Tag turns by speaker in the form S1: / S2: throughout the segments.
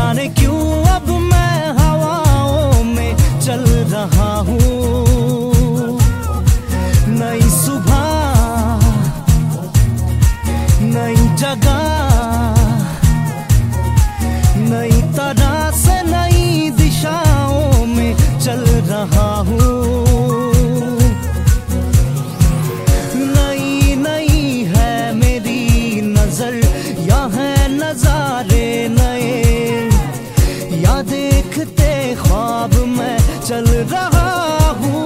S1: जाने क्यों अब मैं हवाओं में चल रहा हूँ। नई सुबह, नई जगह, नई तरह से नई दिशाओं में चल रहा हूँ। नई नई है मेरी नजर, या है नजारे नए, या देखते ख्वाब मैं चल रहा हूँ।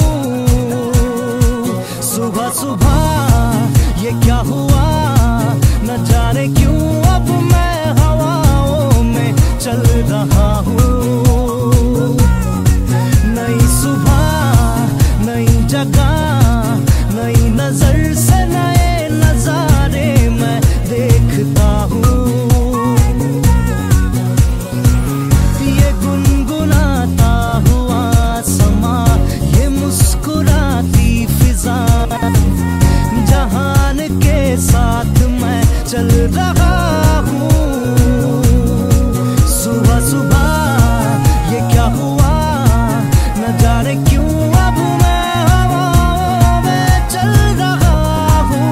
S1: सुबह सुबह ये क्या हुआ, न जाने क्यों अब मैं हवाओं में चल रहा हूँ। नई सुबह, नई जगह, नई नजर से नए नजारे मैं देखता हूँ। ये गुनगुनाता हुआ समा, ये मुस्कुराती फिजा, जहान के साथ मैं चल रहा हूँ। सुबह सुबह ये क्या हुआ, न जाने क्यों अब मैं हवाओं में चल रहा हूँ।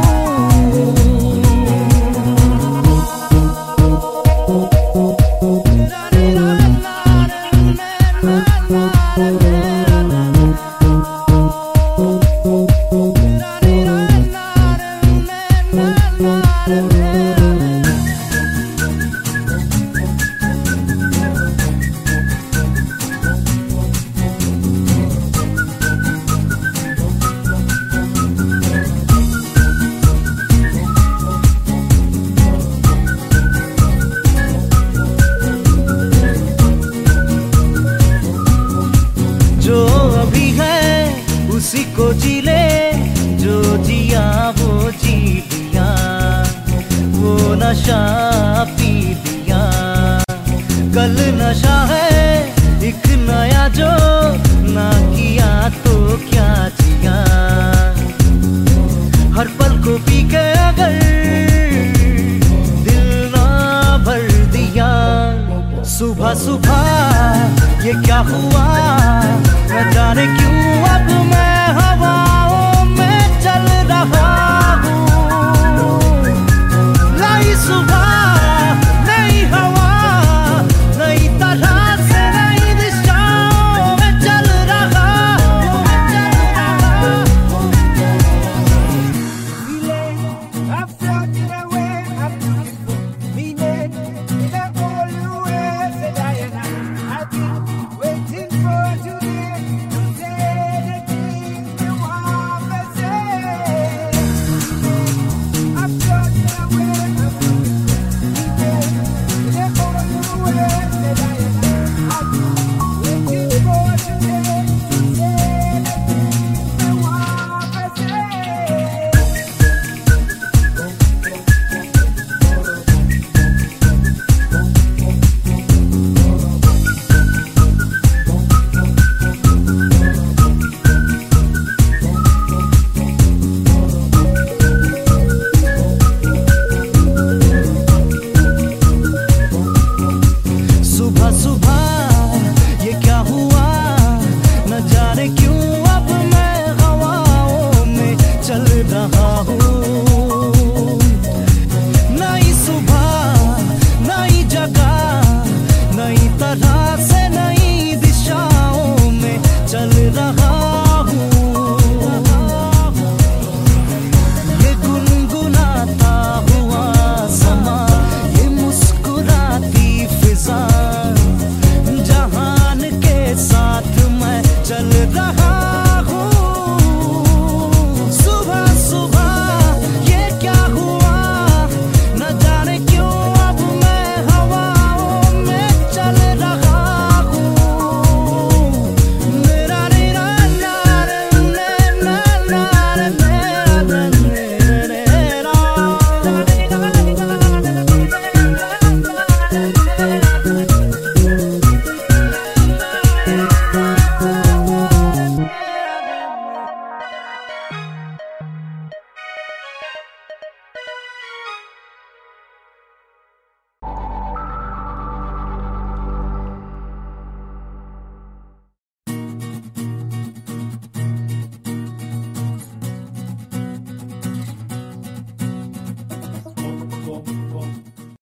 S1: जो अभी है उसी को जी ले, जो जिया वो जी लिया, वो नशा पी लिया। कल नशा है एक नया, जो ना किया तो क्या जिया। हर पल को पी के अगर दिल ना भर दिया। सुबह सुबह ये क्या हुआ, न जाने क्यों अब मैं हवाओं में चल रहा हूँ। नई सुबह